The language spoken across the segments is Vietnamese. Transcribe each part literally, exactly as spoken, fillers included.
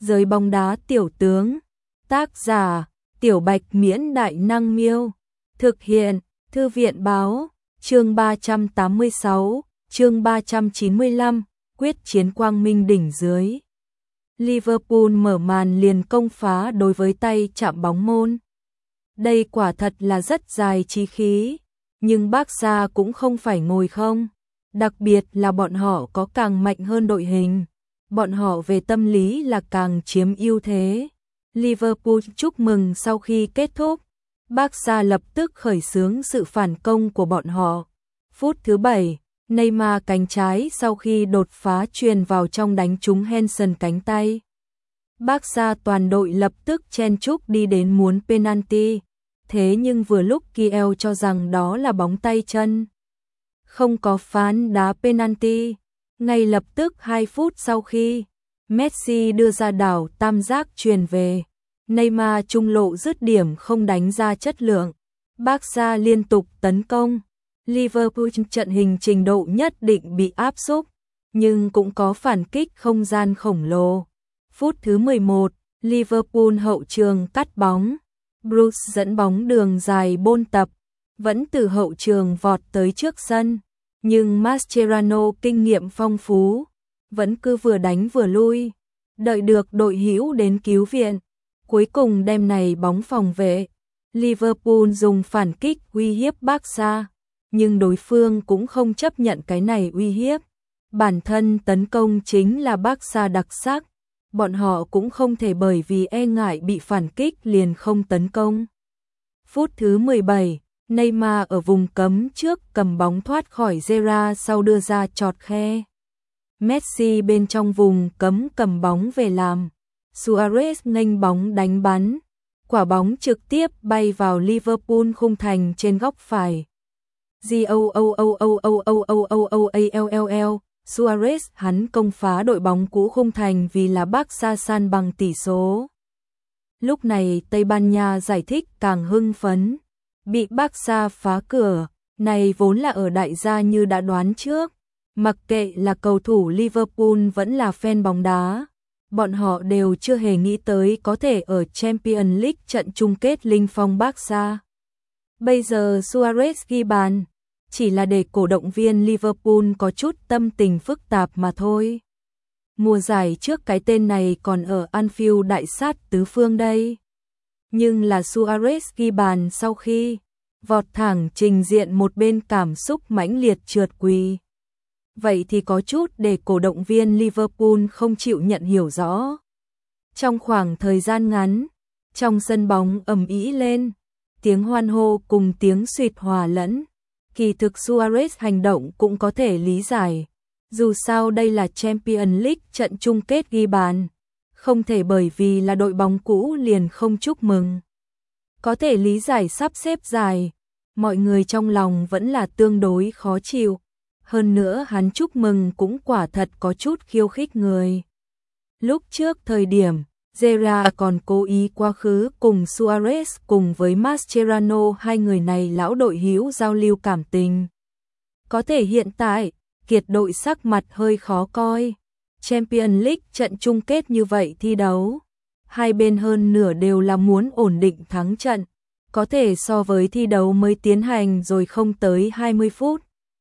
Giới bóng đá tiểu tướng. Tác giả: Tiểu Bạch Miễn Đại Năng Miêu. Thực hiện: Thư viện Báo. Chương ba trăm tám mươi sáu, chương ba trăm chín mươi lăm, quyết chiến quang minh đỉnh dưới. Liverpool mở màn liền công phá đối với tay chạm bóng môn. Đây quả thật là rất dài chí khí, nhưng Barca cũng không phải ngồi không, đặc biệt là bọn họ có càng mạnh hơn đội hình, bọn họ về tâm lý là càng chiếm ưu thế. Liverpool chúc mừng sau khi kết thúc, Barca lập tức khởi xướng sự phản công của bọn họ. Phút thứ bảy, Neymar cánh trái sau khi đột phá truyền vào trong đánh trúng Henderson cánh tay. Barca toàn đội lập tức chen chúc đi đến muốn penalty, thế nhưng vừa lúc Kiel cho rằng đó là bóng tay chân, không có phán đá penalty. Ngay lập tức hai phút sau khi Messi đưa ra đảo tam giác truyền về, Neymar trung lộ dứt điểm không đánh ra chất lượng. Barca liên tục tấn công, Liverpool trận hình trình độ nhất định bị áp xúc, nhưng cũng có phản kích không gian khổng lồ. Phút thứ mười một, Liverpool hậu trường cắt bóng, Bruce dẫn bóng đường dài bôn tập, vẫn từ hậu trường vọt tới trước sân, nhưng Mascherano kinh nghiệm phong phú, vẫn cứ vừa đánh vừa lui, đợi được đội hữu đến cứu viện, cuối cùng đem này bóng phòng vệ. Liverpool dùng phản kích uy hiếp Barca, nhưng đối phương cũng không chấp nhận cái này uy hiếp. Bản thân tấn công chính là Barca đặc sắc, bọn họ cũng không thể bởi vì e ngại bị phản kích liền không tấn công. Phút thứ mười bảy, Neymar ở vùng cấm trước cầm bóng thoát khỏi Gerrard sau đưa ra chọt khe. Messi bên trong vùng cấm cầm bóng về làm, Suarez nghênh bóng đánh bắn, quả bóng trực tiếp bay vào Liverpool khung thành trên góc phải. Goooooooooooooooall, Suarez hắn công phá đội bóng cũ khung thành vì là Barca san bằng tỷ số. Lúc này Tây Ban Nha giải thích càng hưng phấn, bị Barca phá cửa, này vốn là ở đại gia như đã đoán trước. Mặc kệ là cầu thủ Liverpool vẫn là fan bóng đá, bọn họ đều chưa hề nghĩ tới có thể ở Champions League trận chung kết linh phong Barca. Bây giờ Suarez ghi bàn, chỉ là để cổ động viên Liverpool có chút tâm tình phức tạp mà thôi. Mùa giải trước cái tên này còn ở Anfield đại sát tứ phương đây. Nhưng là Suarez ghi bàn sau khi vọt thẳng trình diện một bên cảm xúc mãnh liệt trượt quỳ. Vậy thì có chút để cổ động viên Liverpool không chịu nhận hiểu rõ. Trong khoảng thời gian ngắn, trong sân bóng ầm ĩ lên, tiếng hoan hô cùng tiếng suýt hòa lẫn. Kỳ thực Suarez hành động cũng có thể lý giải. Dù sao đây là Champions League trận chung kết ghi bàn, không thể bởi vì là đội bóng cũ liền không chúc mừng. Có thể lý giải sắp xếp dài, mọi người trong lòng vẫn là tương đối khó chịu. Hơn nữa hắn chúc mừng cũng quả thật có chút khiêu khích người. Lúc trước thời điểm, Gerrard còn cố ý quá khứ cùng Suarez cùng với Mascherano hai người này lão đội hữu giao lưu cảm tình. Có thể hiện tại, kiệt đội sắc mặt hơi khó coi. Champions League trận chung kết như vậy thi đấu, hai bên hơn nửa đều là muốn ổn định thắng trận, có thể so với thi đấu mới tiến hành rồi không tới hai mươi phút.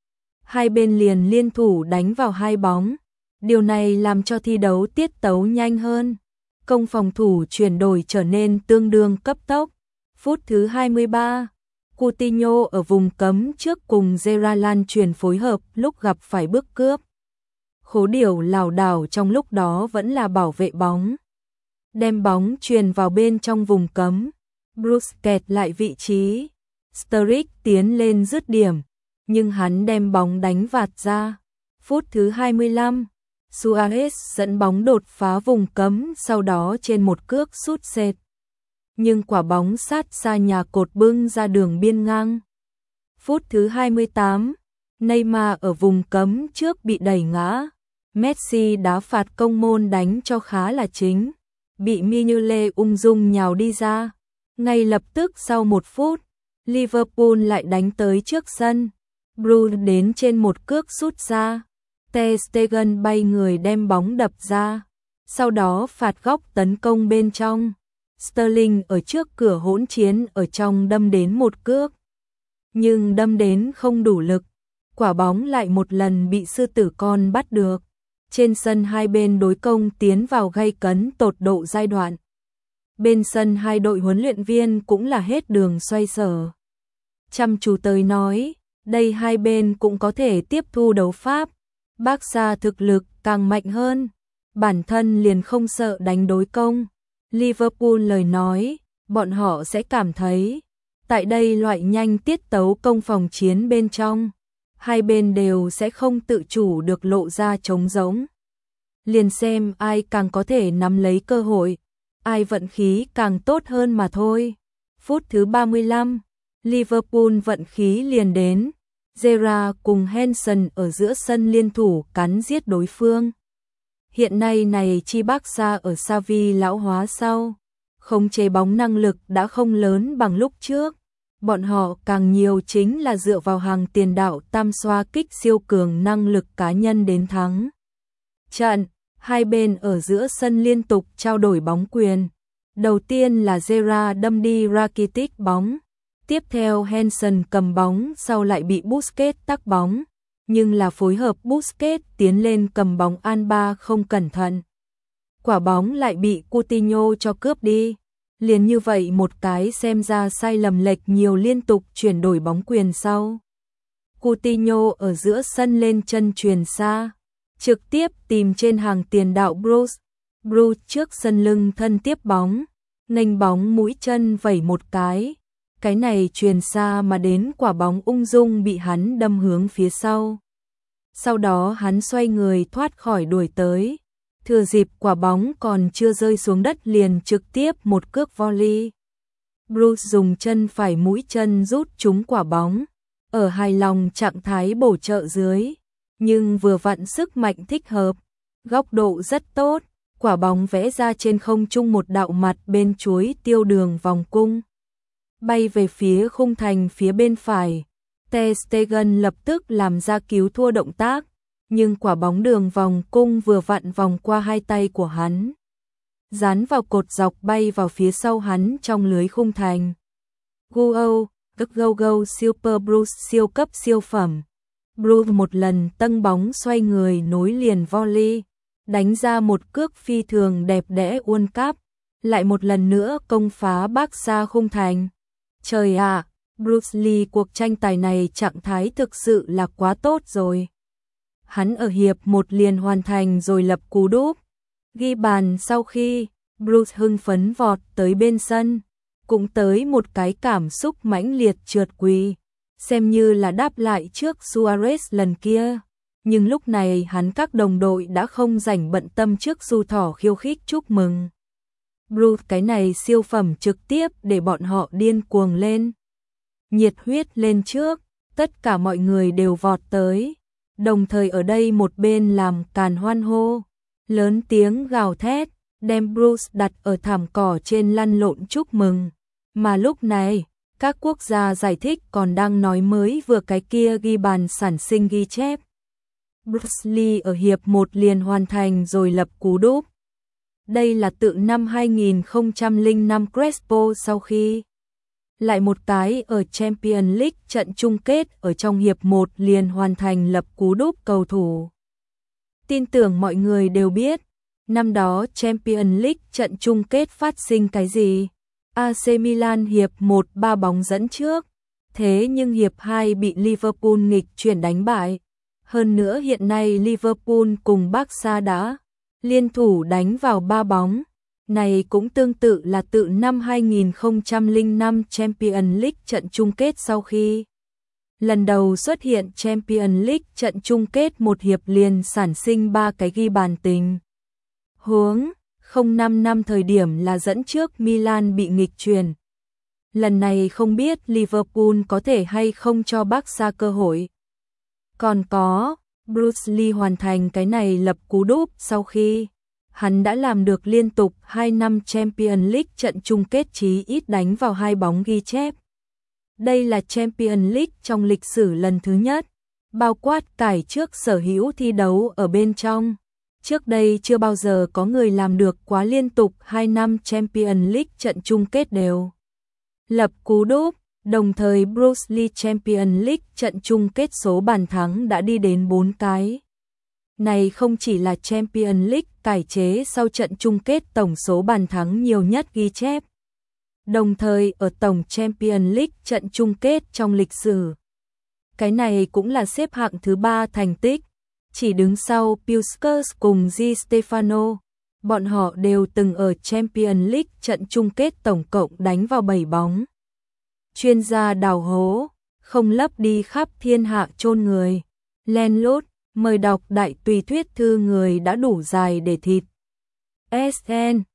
Hai bên liền liên thủ đánh vào hai bóng, điều này làm cho thi đấu tiết tấu nhanh hơn. Công phòng thủ chuyển đổi trở nên tương đương cấp tốc. Phút thứ hai mươi ba, Coutinho ở vùng cấm trước cùng Gerrard lan truyền phối hợp lúc gặp phải bước cướp. Khố điểu lảo đảo trong lúc đó vẫn là bảo vệ bóng, đem bóng truyền vào bên trong vùng cấm. Bruce kẹt lại vị trí, Sturridge tiến lên dứt điểm, nhưng hắn đem bóng đánh vạt ra. Phút thứ hai mươi lăm, Suarez dẫn bóng đột phá vùng cấm sau đó trên một cước sút sệt. Nhưng quả bóng sát xa nhà cột bưng ra đường biên ngang. Phút thứ hai mươi tám, Neymar ở vùng cấm trước bị đẩy ngã. Messi đá phạt công môn đánh cho khá là chính, bị Mignolet ung dung nhào đi ra. Ngay lập tức sau một phút, Liverpool lại đánh tới trước sân. Bruce đến trên một cước sút ra, Ter Stegen bay người đem bóng đập ra. sau đó phạt góc tấn công bên trong. Sterling ở trước cửa hỗn chiến ở trong đâm đến một cước. Nhưng đâm đến không đủ lực, quả bóng lại một lần bị sư tử con bắt được. Trên sân hai bên đối công tiến vào gay cấn tột độ giai đoạn. Bên sân hai đội huấn luyện viên cũng là hết đường xoay sở. Chăm chú tới nói, đây hai bên cũng có thể tiếp thu đấu pháp. Barca thực lực càng mạnh hơn, bản thân liền không sợ đánh đối công. Liverpool lời nói, bọn họ sẽ cảm thấy, tại đây loại nhanh tiết tấu công phòng chiến bên trong, hai bên đều sẽ không tự chủ được lộ ra trống rỗng. Liền xem ai càng có thể nắm lấy cơ hội, ai vận khí càng tốt hơn mà thôi. Phút thứ ba mươi lăm, Liverpool vận khí liền đến. Gerrard cùng Henderson ở giữa sân liên thủ cắn giết đối phương. Hiện nay này chi Barca ở Xavi lão hóa sau, khống chế bóng năng lực đã không lớn bằng lúc trước. Bọn họ càng nhiều chính là dựa vào hàng tiền đạo tam xoa kích siêu cường năng lực cá nhân đến thắng trận. Hai bên ở giữa sân liên tục trao đổi bóng quyền. Đầu tiên là Gerrard đâm đi Rakitic bóng. Tiếp theo Henderson cầm bóng sau lại bị Busquets tắc bóng. Nhưng là phối hợp Busquets tiến lên cầm bóng Alba không cẩn thận. Quả bóng lại bị Coutinho cho cướp đi. Liền như vậy một cái xem ra sai lầm lệch nhiều liên tục chuyển đổi bóng quyền sau. Coutinho ở giữa sân lên chân chuyền xa. Trực tiếp tìm trên hàng tiền đạo Bruce. Bruce trước sân lưng thân tiếp bóng. Nghênh bóng mũi chân vẩy một cái. Cái này chuyền xa mà đến quả bóng ung dung bị hắn đâm hướng phía sau. Sau đó hắn xoay người thoát khỏi đuổi tới. Thừa dịp quả bóng còn chưa rơi xuống đất liền trực tiếp một cước volley. Bruce dùng chân phải mũi chân rút trúng quả bóng. Ở hài lòng trạng thái bổ trợ dưới. Nhưng vừa vặn sức mạnh thích hợp. Góc độ rất tốt. Quả bóng vẽ ra trên không trung một đạo mặt bên chuối tiêu đường vòng cung. Bay về phía khung thành phía bên phải. Ter Stegen lập tức làm ra cứu thua động tác. Nhưng quả bóng đường vòng cung vừa vặn vòng qua hai tay của hắn. Dán vào cột dọc bay vào phía sau hắn trong lưới khung thành. Go, go, go, Super Bruce siêu cấp siêu phẩm. Bruce một lần tâng bóng xoay người nối liền volley. Đánh ra một cước phi thường đẹp đẽ World Cup. Lại một lần nữa công phá Barca khung thành. Trời ạ, Bruce Lee cuộc tranh tài này trạng thái thực sự là quá tốt rồi. Hắn ở hiệp một liền hoàn thành rồi lập cú đúp. Ghi bàn sau khi Bruce hưng phấn vọt tới bên sân. Cũng tới một cái cảm xúc mãnh liệt trượt quỳ. Xem như là đáp lại trước Suarez lần kia. Nhưng lúc này hắn các đồng đội đã không rảnh bận tâm trước du thỏ khiêu khích chúc mừng. Bruce cái này siêu phẩm trực tiếp để bọn họ điên cuồng lên. Nhiệt huyết lên trước, tất cả mọi người đều vọt tới. Đồng thời ở đây một bên làm càn hoan hô, lớn tiếng gào thét, đem Bruce đặt ở thảm cỏ trên lăn lộn chúc mừng. Mà lúc này, các quốc gia giải thích còn đang nói mới vừa cái kia ghi bàn sản sinh ghi chép. Bruce Lee ở hiệp một liền hoàn thành rồi lập cú đúp. Đây là tự năm hai nghìn không trăm lẻ năm Crespo sau khi lại một cái ở Champions League trận chung kết ở trong hiệp một liền hoàn thành lập cú đúp cầu thủ. Tin tưởng mọi người đều biết, năm đó Champions League trận chung kết phát sinh cái gì? a xê Milan hiệp một ba bóng dẫn trước, thế nhưng hiệp hai bị Liverpool nghịch chuyển đánh bại. Hơn nữa hiện nay Liverpool cùng Barca đã liên thủ đánh vào ba bóng. Này cũng tương tự là tự năm hai nghìn không trăm lẻ năm Champions League trận chung kết sau khi lần đầu xuất hiện Champions League trận chung kết một hiệp liền sản sinh ba cái ghi bàn tình huống. Không năm năm thời điểm là dẫn trước Milan bị nghịch chuyển. Lần này không biết Liverpool có thể hay không cho Barca cơ hội. Còn có, Bruce Lee hoàn thành cái này lập cú đúp sau khi hắn đã làm được liên tục hai năm Champions League trận chung kết chí ít đánh vào hai bóng ghi chép. Đây là Champions League trong lịch sử lần thứ nhất, bao quát cải trước sở hữu thi đấu ở bên trong. Trước đây chưa bao giờ có người làm được quá liên tục hai năm Champions League trận chung kết đều. Lập cú đúp, đồng thời Bruce Lee Champions League trận chung kết số bàn thắng đã đi đến bốn cái. Này không chỉ là Champions League cải chế sau trận chung kết tổng số bàn thắng nhiều nhất ghi chép. Đồng thời ở tổng Champions League trận chung kết trong lịch sử. Cái này cũng là xếp hạng thứ ba thành tích, chỉ đứng sau Puskas cùng Di Stefano. Bọn họ đều từng ở Champions League trận chung kết tổng cộng đánh vào bảy bóng. Chuyên gia đào hố, không lấp đi khắp thiên hạ chôn người. Len lút, mời đọc đại tùy thuyết thư người đã đủ dài để thịt. ét en